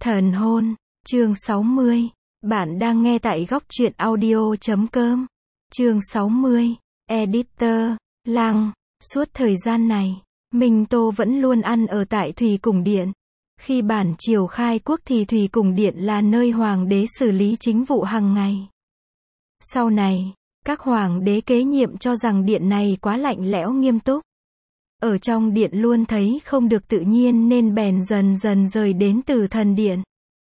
Thần hôn, chương 60. Bạn đang nghe tại góc truyện audio.com. Chương 60. Editor, Lăng. Suốt thời gian này, Minh Tô vẫn luôn ăn ở tại Thủy Cung Điện. Khi bản triều khai quốc thì Thủy Cung Điện là nơi hoàng đế xử lý chính vụ hàng ngày. Sau này, các hoàng đế kế nhiệm cho rằng điện này quá lạnh lẽo nghiêm túc. Ở trong điện luôn thấy không được tự nhiên nên bèn dần dần rời đến Tử Thần Điện.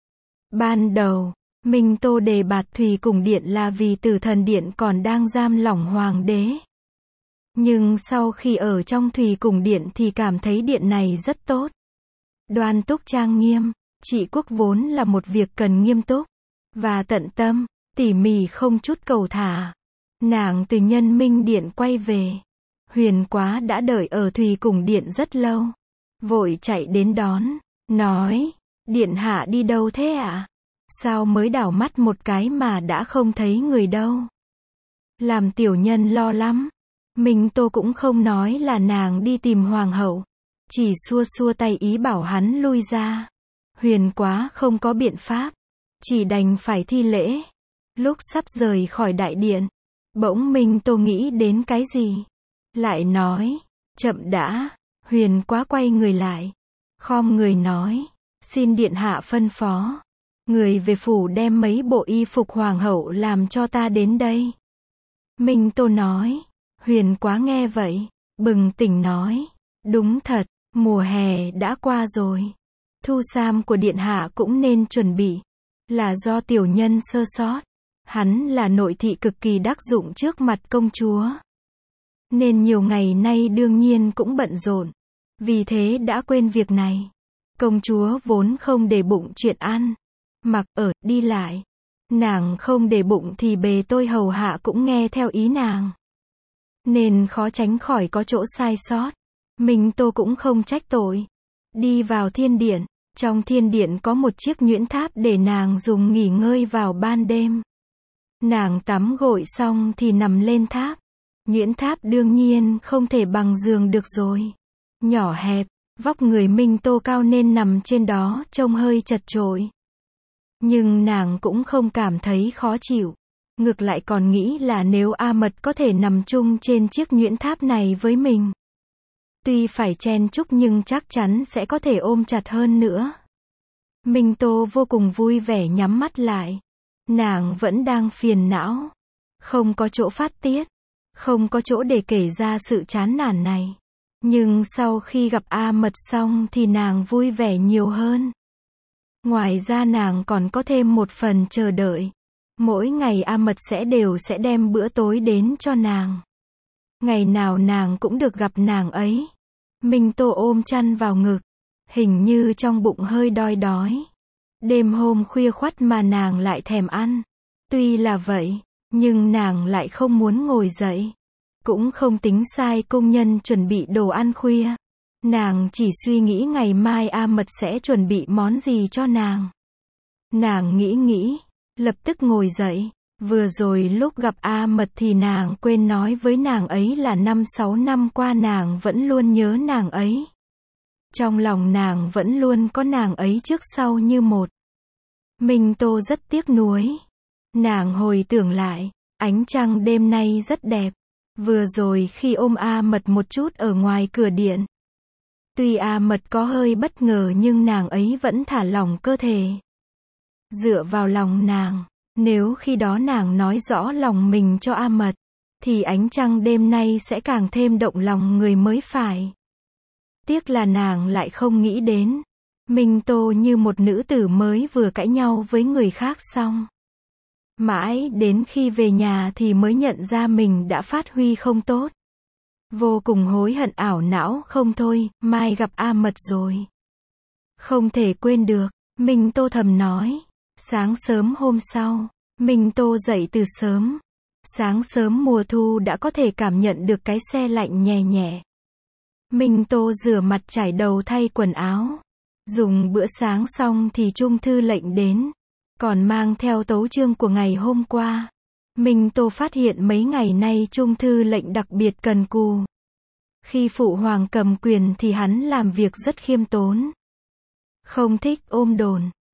Ban đầu, Minh Tô đề bạt Thủy Cung Điện là vì Tử Thần Điện còn đang giam lỏng hoàng đế. Nhưng sau khi ở trong Thủy Cung Điện thì cảm thấy điện này rất tốt. Đoan túc trang nghiêm, trị quốc vốn là một việc cần nghiêm túc và tận tâm, tỉ mỉ không chút cầu thả. Nàng từ Nhân Minh Điện quay về. Huyền Quá đã đợi ở Thủy Cung Điện rất lâu. Vội chạy đến đón, nói, điện hạ đi đâu thế ạ? Sao mới đảo mắt một cái mà đã không thấy người đâu? Làm tiểu nhân lo lắm. Minh Tô cũng không nói là nàng đi tìm hoàng hậu. Chỉ xua xua tay ý bảo hắn lui ra. Huyền Quá không có biện pháp. Chỉ đành phải thi lễ. Lúc sắp rời khỏi đại điện, bỗng Minh Tô nghĩ đến cái gì? Lại nói, chậm đã. Huyền Quá quay người lại, khom người nói, xin điện hạ phân phó. Người về phủ đem mấy bộ y phục hoàng hậu làm cho ta đến đây. Minh Tô nói. Huyền Quá nghe vậy, bừng tỉnh nói, đúng thật, mùa hè đã qua rồi. Thu sam của điện hạ cũng nên chuẩn bị. Là do tiểu nhân sơ sót. Hắn là nội thị cực kỳ đắc dụng trước mặt công chúa. Nên nhiều ngày nay đương nhiên cũng bận rộn. Vì thế đã quên việc này. Công chúa vốn không để bụng chuyện ăn, mặc, ở, đi lại. Nàng không để bụng thì bề tôi hầu hạ cũng nghe theo ý nàng. Nên khó tránh khỏi có chỗ sai sót. Minh Tô cũng không trách tội. Đi vào thiên điện. Trong thiên điện có một chiếc nhuyễn tháp để nàng dùng nghỉ ngơi vào ban đêm. Nàng tắm gội xong thì nằm lên tháp. Nhuyễn tháp đương nhiên không thể bằng giường được rồi. Nhỏ hẹp, vóc người Minh Tô cao nên nằm trên đó trông hơi chật chội. Nhưng nàng cũng không cảm thấy khó chịu. Ngược lại còn nghĩ là nếu A Mật có thể nằm chung trên chiếc nhuyễn tháp này với mình. Tuy phải chen chúc nhưng chắc chắn sẽ có thể ôm chặt hơn nữa. Minh Tô vô cùng vui vẻ nhắm mắt lại. Nàng vẫn đang phiền não. Không có chỗ phát tiết. Không có chỗ để kể ra sự chán nản này. Nhưng sau khi gặp A Mật xong thì nàng vui vẻ nhiều hơn. Ngoài ra nàng còn có thêm một phần chờ đợi. Mỗi ngày A Mật sẽ đem bữa tối đến cho nàng. Ngày nào nàng cũng được gặp nàng ấy. Minh Tô ôm chăn vào ngực. Hình như trong bụng hơi đói đói. Đêm hôm khuya khoắt mà nàng lại thèm ăn. Tuy là vậy, nhưng nàng lại không muốn ngồi dậy. Cũng không tính sai công nhân chuẩn bị đồ ăn khuya. Nàng chỉ suy nghĩ ngày mai A Mật sẽ chuẩn bị món gì cho nàng. Nàng nghĩ, lập tức ngồi dậy. Vừa rồi lúc gặp A Mật thì nàng quên nói với nàng ấy là 5-6 năm qua nàng vẫn luôn nhớ nàng ấy. Trong lòng nàng vẫn luôn có nàng ấy trước sau như một. Minh Tô rất tiếc nuối. Nàng hồi tưởng lại, ánh trăng đêm nay rất đẹp. Vừa rồi khi ôm A Mật một chút ở ngoài cửa điện. Tuy A Mật có hơi bất ngờ nhưng nàng ấy vẫn thả lỏng cơ thể. Dựa vào lòng nàng, nếu khi đó nàng nói rõ lòng mình cho A Mật, thì ánh trăng đêm nay sẽ càng thêm động lòng người mới phải. Tiếc là nàng lại không nghĩ đến. Minh Tô như một nữ tử mới vừa cãi nhau với người khác xong. Mãi đến khi về nhà thì mới nhận ra mình đã phát huy không tốt. Vô cùng hối hận ảo não không thôi, mai gặp A Mật rồi. Không thể quên được, Minh Tô thầm nói. Sáng sớm hôm sau, Minh Tô dậy từ sớm. Sáng sớm mùa thu đã có thể cảm nhận được cái se lạnh nhẹ nhẹ. Minh Tô rửa mặt chải đầu thay quần áo. Dùng bữa sáng xong thì Trung thư lệnh đến. Còn mang theo tấu chương của ngày hôm qua. Minh Tô phát hiện mấy ngày nay Trung thư lệnh đặc biệt cần cù. Khi phụ hoàng cầm quyền thì hắn làm việc rất khiêm tốn. Không thích ôm đồn.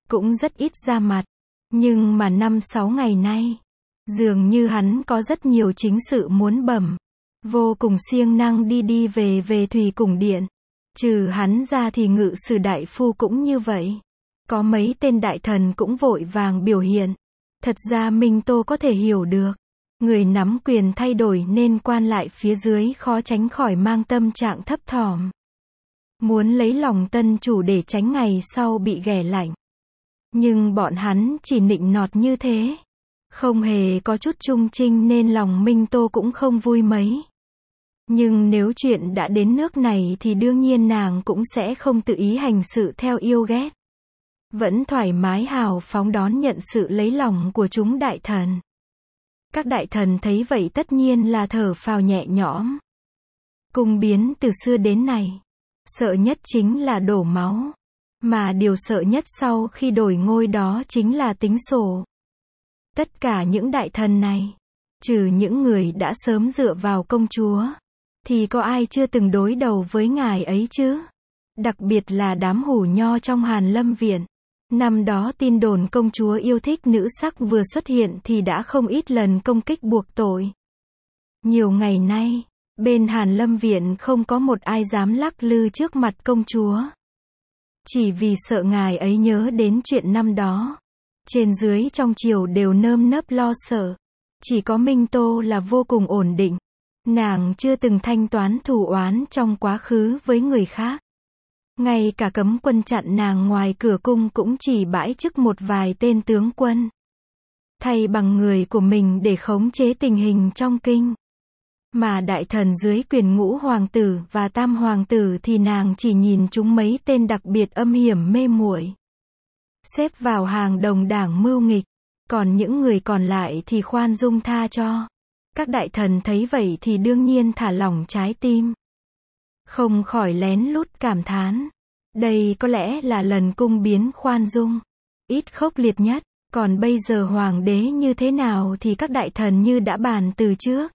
cũng rất ít ra mặt. Nhưng mà 5-6 ngày nay, dường như hắn có rất nhiều chính sự muốn bẩm. Vô cùng siêng năng đi về Thủy Cung Điện. Trừ hắn ra thì ngự sử đại phu cũng như vậy. Có mấy tên đại thần cũng vội vàng biểu hiện. Thật ra Minh Tô có thể hiểu được. Người nắm quyền thay đổi nên quan lại phía dưới khó tránh khỏi mang tâm trạng thấp thỏm. Muốn lấy lòng tân chủ để tránh ngày sau bị ghẻ lạnh. Nhưng bọn hắn chỉ nịnh nọt như thế. Không hề có chút trung trinh nên lòng Minh Tô cũng không vui mấy. Nhưng nếu chuyện đã đến nước này thì đương nhiên nàng cũng sẽ không tự ý hành sự theo yêu ghét. Vẫn thoải mái hào phóng đón nhận sự lấy lòng của chúng đại thần. Các đại thần thấy vậy tất nhiên là thở phào nhẹ nhõm. Cung biến từ xưa đến nay, sợ nhất chính là đổ máu. Mà điều sợ nhất sau khi đổi ngôi đó chính là tính sổ. Tất cả những đại thần này, trừ những người đã sớm dựa vào công chúa, thì có ai chưa từng đối đầu với ngài ấy chứ? Đặc biệt là đám hủ nho trong Hàn Lâm Viện. Năm đó tin đồn công chúa yêu thích nữ sắc vừa xuất hiện thì đã không ít lần công kích buộc tội. Nhiều ngày nay, bên Hàn Lâm Viện không có một ai dám lắc lư trước mặt công chúa. Chỉ vì sợ ngài ấy nhớ đến chuyện năm đó. Trên dưới trong triều đều nơm nớp lo sợ. Chỉ có Minh Tô là vô cùng ổn định. Nàng chưa từng thanh toán thù oán trong quá khứ với người khác. Ngay cả cấm quân chặn nàng ngoài cửa cung cũng chỉ bãi chức một vài tên tướng quân. Thay bằng người của mình để khống chế tình hình trong kinh. Mà đại thần dưới quyền Ngũ hoàng tử và Tam hoàng tử thì nàng chỉ nhìn chúng mấy tên đặc biệt âm hiểm mê muội. Xếp vào hàng đồng đảng mưu nghịch. Còn những người còn lại thì khoan dung tha cho. Các đại thần thấy vậy thì đương nhiên thả lỏng trái tim. Không khỏi lén lút cảm thán. Đây có lẽ là lần cung biến khoan dung, ít khốc liệt nhất. Còn bây giờ hoàng đế như thế nào thì các đại thần như đã bàn từ trước.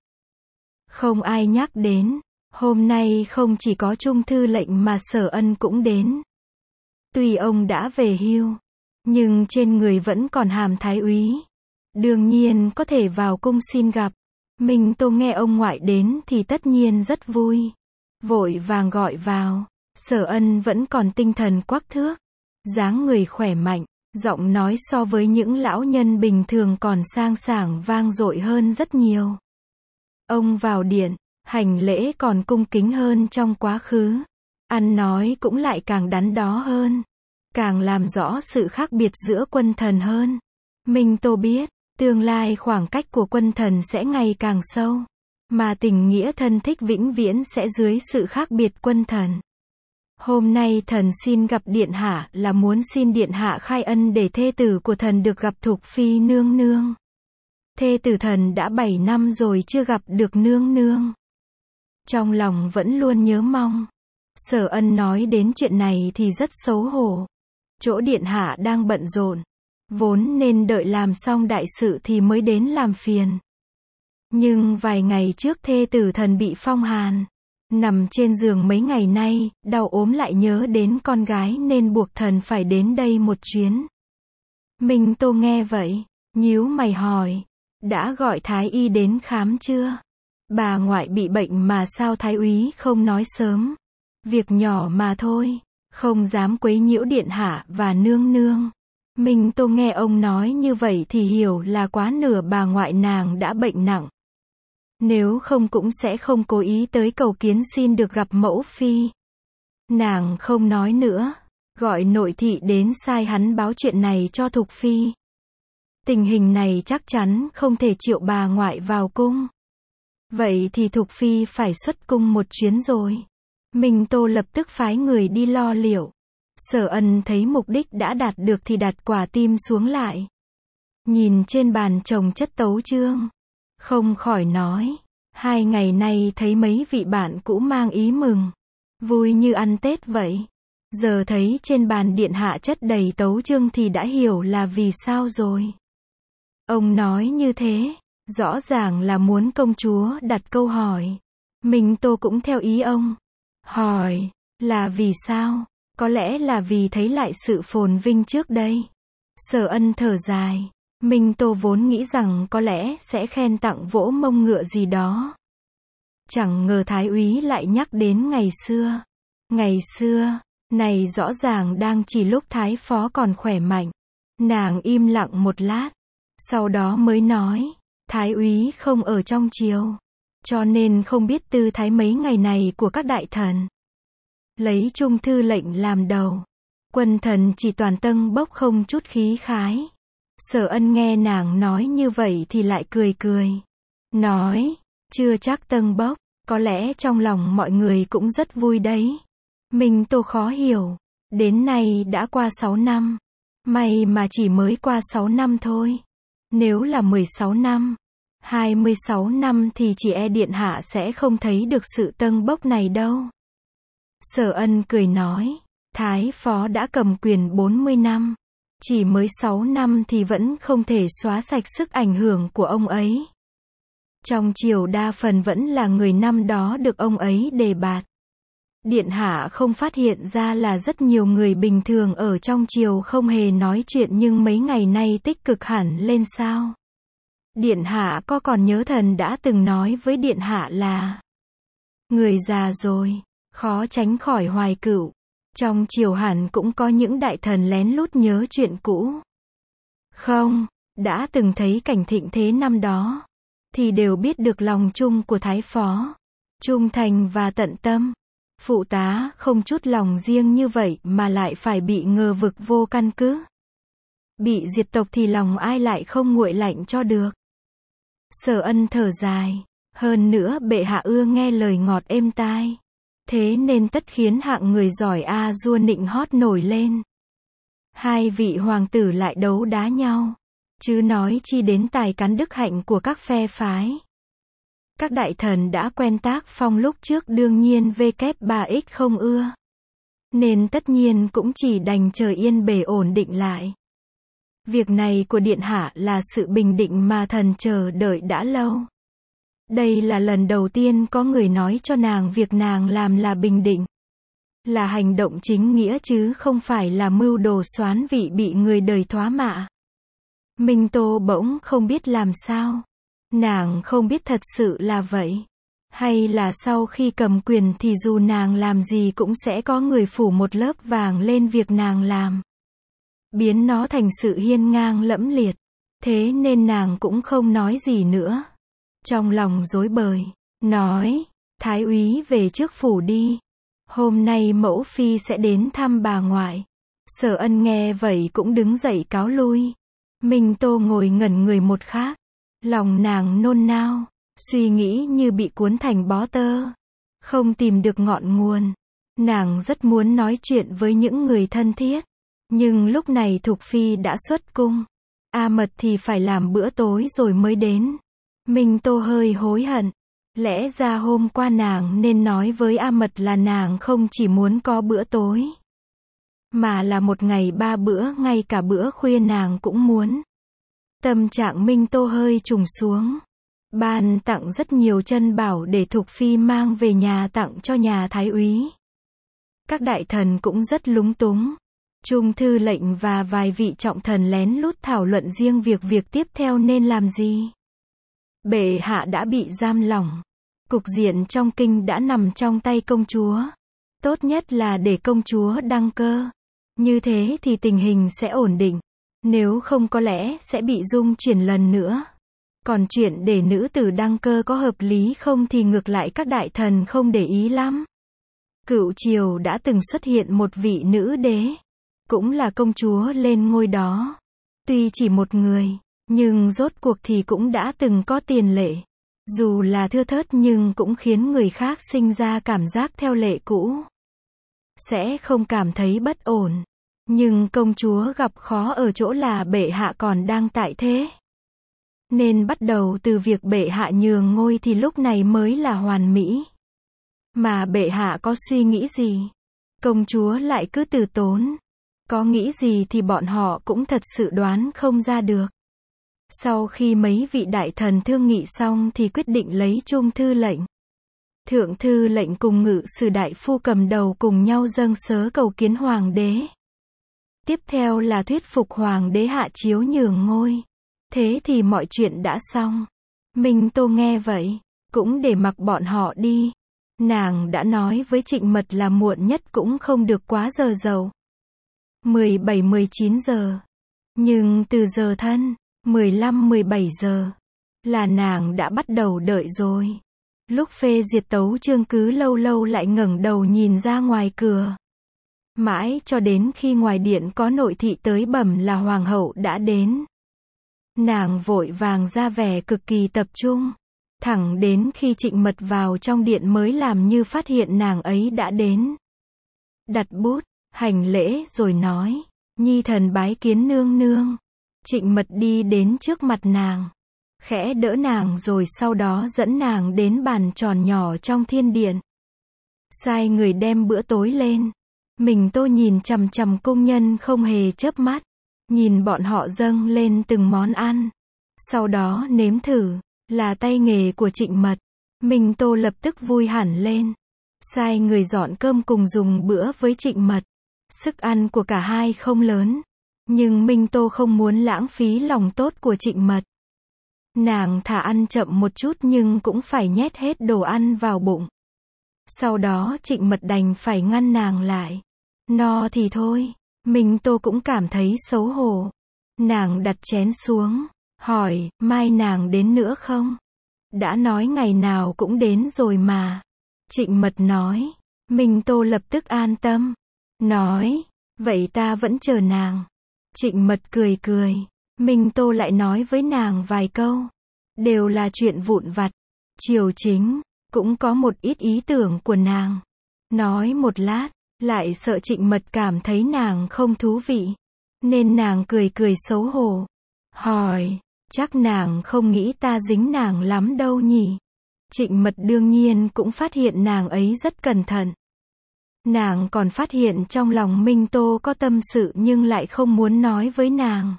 Không ai nhắc đến. Hôm nay không chỉ có Trung thư lệnh mà Sở Ân cũng đến. Tuy ông đã về hưu, nhưng trên người vẫn còn hàm thái úy. Đương nhiên có thể vào cung xin gặp. Minh Tô nghe ông ngoại đến thì tất nhiên rất vui. Vội vàng gọi vào. Sở Ân vẫn còn tinh thần quắc thước. Dáng người khỏe mạnh. Giọng nói so với những lão nhân bình thường còn sang sảng vang dội hơn rất nhiều. Ông vào điện, hành lễ còn cung kính hơn trong quá khứ. Ăn nói cũng lại càng đắn đo hơn. Càng làm rõ sự khác biệt giữa quân thần hơn. Minh Tô biết, tương lai khoảng cách của quân thần sẽ ngày càng sâu. Mà tình nghĩa thân thích vĩnh viễn sẽ dưới sự khác biệt quân thần. Hôm nay thần xin gặp điện hạ là muốn xin điện hạ khai ân để thê tử của thần được gặp Thục Phi nương nương. Thê tử thần đã 7 năm rồi chưa gặp được nương nương. Trong lòng vẫn luôn nhớ mong. Sở Ân nói đến chuyện này thì rất xấu hổ. Chỗ điện hạ đang bận rộn. Vốn nên đợi làm xong đại sự thì mới đến làm phiền. Nhưng vài ngày trước thê tử thần bị phong hàn. Nằm trên giường mấy ngày nay, đau ốm lại nhớ đến con gái nên buộc thần phải đến đây một chuyến. Minh Tô nghe vậy, nhíu mày hỏi. Đã gọi thái y đến khám chưa? Bà ngoại bị bệnh mà sao thái úy không nói sớm? Việc nhỏ mà thôi, không dám quấy nhiễu điện hạ và nương nương. Minh Tô nghe ông nói như vậy thì hiểu là quá nửa bà ngoại nàng đã bệnh nặng. Nếu không cũng sẽ không cố ý tới cầu kiến xin được gặp mẫu phi. Nàng không nói nữa, gọi nội thị đến sai hắn báo chuyện này cho Thục Phi. Tình hình này chắc chắn không thể triệu bà ngoại vào cung. Vậy thì Thục Phi phải xuất cung một chuyến rồi. Minh Tô lập tức phái người đi lo liệu. Sở Ân thấy mục đích đã đạt được thì đặt quả tim xuống lại. Nhìn trên bàn chồng chất tấu chương. Không khỏi nói. 2 ngày nay thấy mấy vị bạn cũ mang ý mừng. Vui như ăn Tết vậy. Giờ thấy trên bàn điện hạ chất đầy tấu chương thì đã hiểu là vì sao rồi. Ông nói như thế, rõ ràng là muốn công chúa đặt câu hỏi. Minh Tô cũng theo ý ông. Hỏi, là vì sao? Có lẽ là vì thấy lại sự phồn vinh trước đây. Sở Ân thở dài. Minh Tô vốn nghĩ rằng có lẽ sẽ khen tặng vỗ mông ngựa gì đó. Chẳng ngờ Thái úy lại nhắc đến ngày xưa. Ngày xưa, này rõ ràng đang chỉ lúc Thái phó còn khỏe mạnh. Nàng im lặng một lát, sau đó mới nói, Thái úy không ở trong triều, cho nên không biết tư thái mấy ngày này của các đại thần. Lấy Trung thư lệnh làm đầu, quân thần chỉ toàn tâng bốc không chút khí khái. Sở Ân nghe nàng nói như vậy thì lại cười cười. Nói, chưa chắc tâng bốc, có lẽ trong lòng mọi người cũng rất vui đấy. Minh Tô khó hiểu, đến nay đã qua 6 năm. May mà chỉ mới qua 6 năm thôi. Nếu là 16 năm, 26 năm thì chỉ e điện hạ sẽ không thấy được sự tâng bốc này đâu. Sở Ân cười nói, Thái phó đã cầm quyền 40 năm. Chỉ mới 6 năm thì vẫn không thể xóa sạch sức ảnh hưởng của ông ấy. Trong triều đa phần vẫn là người năm đó được ông ấy đề bạt. Điện hạ không phát hiện ra là rất nhiều người bình thường ở trong triều không hề nói chuyện nhưng mấy ngày nay tích cực hẳn lên sao? Điện hạ có còn nhớ thần đã từng nói với điện hạ là người già rồi, khó tránh khỏi hoài cựu. Trong triều hẳn cũng có những đại thần lén lút nhớ chuyện cũ. Không, đã từng thấy cảnh thịnh thế năm đó, thì đều biết được lòng chung của Thái phó. Trung thành và tận tâm. Phụ tá không chút lòng riêng như vậy mà lại phải bị ngờ vực vô căn cứ. Bị diệt tộc thì lòng ai lại không nguội lạnh cho được. Sở Ân thở dài. Hơn nữa bệ hạ ưa nghe lời ngọt êm tai. Thế nên tất khiến hạng người giỏi a dua nịnh hót nổi lên. Hai vị hoàng tử lại đấu đá nhau. Chứ nói chi đến tài cán đức hạnh của các phe phái. Các đại thần đã quen tác phong lúc trước đương nhiên W3X không ưa. Nên tất nhiên cũng chỉ đành chờ yên bề ổn định lại. Việc này của điện hạ là sự bình định mà thần chờ đợi đã lâu. Đây là lần đầu tiên có người nói cho nàng việc nàng làm là bình định. Là hành động chính nghĩa chứ không phải là mưu đồ xoán vị bị người đời thoá mạ. Minh Tô bỗng không biết làm sao. Nàng không biết thật sự là vậy. Hay là sau khi cầm quyền thì dù nàng làm gì cũng sẽ có người phủ một lớp vàng lên việc nàng làm. Biến nó thành sự hiên ngang lẫm liệt. Thế nên nàng cũng không nói gì nữa. Trong lòng rối bời, nói, Thái úy về trước phủ đi. Hôm nay mẫu phi sẽ đến thăm bà ngoại. Sở Ân nghe vậy cũng đứng dậy cáo lui. Minh Tô ngồi ngẩn người một khác. Lòng nàng nôn nao, suy nghĩ như bị cuốn thành bó tơ. Không tìm được ngọn nguồn. Nàng rất muốn nói chuyện với những người thân thiết. Nhưng lúc này Thục Phi đã xuất cung. A Mật thì phải làm bữa tối rồi mới đến. Minh Tô hơi hối hận. Lẽ ra hôm qua nàng nên nói với A Mật là nàng không chỉ muốn có bữa tối. Mà là một ngày 3 bữa, ngay cả bữa khuya nàng cũng muốn. Tâm trạng Minh Tô hơi trùng xuống. Ban tặng rất nhiều chân bảo để Thục Phi mang về nhà tặng cho nhà Thái úy. Các đại thần cũng rất lúng túng. Trung thư lệnh và vài vị trọng thần lén lút thảo luận riêng việc tiếp theo nên làm gì. Bệ hạ đã bị giam lỏng. Cục diện trong kinh đã nằm trong tay công chúa. Tốt nhất là để công chúa đăng cơ. Như thế thì tình hình sẽ ổn định. Nếu không có lẽ sẽ bị dung chuyển lần nữa. Còn chuyện để nữ tử đăng cơ có hợp lý không thì ngược lại các đại thần không để ý lắm. Cựu triều đã từng xuất hiện một vị nữ đế. Cũng là công chúa lên ngôi đó. Tuy chỉ một người, nhưng rốt cuộc thì cũng đã từng có tiền lệ. Dù là thưa thớt nhưng cũng khiến người khác sinh ra cảm giác theo lệ cũ. Sẽ không cảm thấy bất ổn. Nhưng công chúa gặp khó ở chỗ là bệ hạ còn đang tại thế. Nên bắt đầu từ việc bệ hạ nhường ngôi thì lúc này mới là hoàn mỹ. Mà bệ hạ có suy nghĩ gì? Công chúa lại cứ từ tốn. Có nghĩ gì thì bọn họ cũng thật sự đoán không ra được. Sau khi mấy vị đại thần thương nghị xong thì quyết định lấy Trung thư lệnh. Thượng thư lệnh cùng ngự sử đại phu cầm đầu cùng nhau dâng sớ cầu kiến hoàng đế. Tiếp theo là thuyết phục hoàng đế hạ chiếu nhường ngôi. Thế thì mọi chuyện đã xong. Minh Tô nghe vậy, cũng để mặc bọn họ đi. Nàng đã nói với Trịnh Mật là muộn nhất cũng không được quá giờ dậu. 17-19 giờ. Nhưng từ giờ thân, 15-17 giờ, là nàng đã bắt đầu đợi rồi. Lúc phê duyệt tấu chương cứ lâu lâu lại ngẩng đầu nhìn ra ngoài cửa. Mãi cho đến khi ngoài điện có nội thị tới bẩm là hoàng hậu đã đến. Nàng vội vàng ra vẻ cực kỳ tập trung. Thẳng đến khi Trịnh Mật vào trong điện mới làm như phát hiện nàng ấy đã đến. Đặt bút, hành lễ rồi nói, nhi thần bái kiến nương nương. Trịnh Mật đi đến trước mặt nàng, khẽ đỡ nàng rồi sau đó dẫn nàng đến bàn tròn nhỏ trong thiên điện. Sai người đem bữa tối lên. Mình Tô nhìn chằm chằm cung nhân không hề chớp mắt. Nhìn bọn họ dâng lên từng món ăn. Sau đó nếm thử, là tay nghề của Trịnh Mật. Mình Tô lập tức vui hẳn lên. Sai người dọn cơm cùng dùng bữa với Trịnh Mật. Sức ăn của cả hai không lớn. Nhưng Minh Tô không muốn lãng phí lòng tốt của Trịnh Mật. Nàng thả ăn chậm một chút nhưng cũng phải nhét hết đồ ăn vào bụng. Sau đó Trịnh Mật đành phải ngăn nàng lại. No thì thôi. Minh Tô cũng cảm thấy xấu hổ. Nàng đặt chén xuống, hỏi, mai nàng đến nữa không? Đã nói ngày nào cũng đến rồi mà. Trịnh Mật nói. Minh Tô lập tức an tâm. Nói, vậy ta vẫn chờ nàng. Trịnh Mật cười cười. Minh Tô lại nói với nàng vài câu. Đều là chuyện vụn vặt. Triều chính, cũng có một ít ý tưởng của nàng. Nói một lát, lại sợ Trịnh Mật cảm thấy nàng không thú vị. Nên nàng cười cười xấu hổ. Hỏi, chắc nàng không nghĩ ta dính nàng lắm đâu nhỉ? Trịnh Mật đương nhiên cũng phát hiện nàng ấy rất cẩn thận. Nàng còn phát hiện trong lòng Minh Tô có tâm sự nhưng lại không muốn nói với nàng.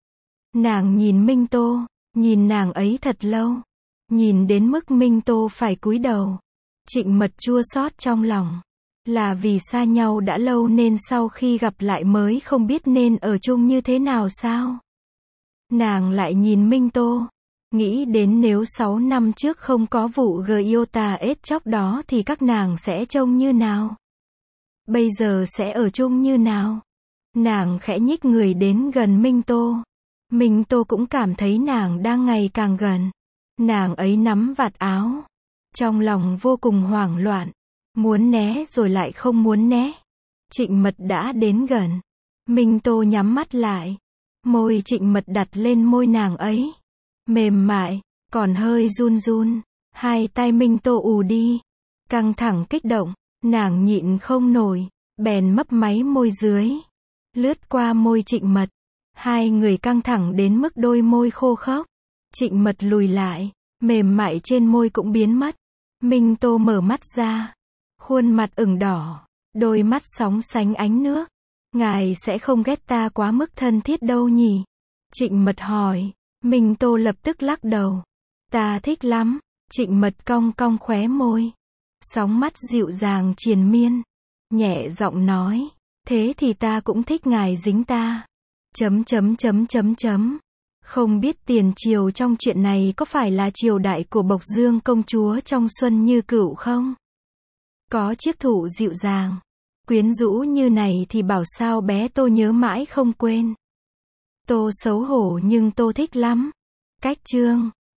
Nàng nhìn Minh Tô, nhìn nàng ấy thật lâu. Nhìn đến mức Minh Tô phải cúi đầu. Trịnh Mật chua xót trong lòng. Là vì xa nhau đã lâu nên sau khi gặp lại mới không biết nên ở chung như thế nào sao? Nàng lại nhìn Minh Tô. Nghĩ đến nếu 6 năm trước không có vụ Giota ết chóc đó thì các nàng sẽ trông như nào? Bây giờ sẽ ở chung như nào? Nàng khẽ nhích người đến gần Minh Tô. Minh Tô cũng cảm thấy nàng đang ngày càng gần. Nàng ấy nắm vạt áo. Trong lòng vô cùng hoảng loạn. Muốn né rồi lại không muốn né. Trịnh Mật đã đến gần. Minh Tô nhắm mắt lại. Môi Trịnh Mật đặt lên môi nàng ấy. Mềm mại, còn hơi run run. Hai tay Minh Tô ù đi. Căng thẳng kích động. Nàng nhịn không nổi. Bèn mấp máy môi dưới. Lướt qua môi Trịnh Mật. Hai người căng thẳng đến mức đôi môi khô khốc. Trịnh Mật lùi lại. Mềm mại trên môi cũng biến mất. Minh Tô mở mắt ra. Khuôn mặt ửng đỏ. Đôi mắt sóng sánh ánh nước. Ngài sẽ không ghét ta quá mức thân thiết đâu nhỉ? Trịnh Mật hỏi. Minh Tô lập tức lắc đầu. Ta thích lắm. Trịnh Mật cong cong khóe môi. Sóng mắt dịu dàng triền miên. Nhẹ giọng nói. Thế thì ta cũng thích ngài dính ta. Không biết tiền triều trong chuyện này có phải là triều đại của Bộc Dương công chúa trong Xuân Như Cửu không? Có chiếc thủ dịu dàng, quyến rũ như này thì bảo sao bé Tô nhớ mãi không quên. Tô xấu hổ nhưng Tô thích lắm. Cách chương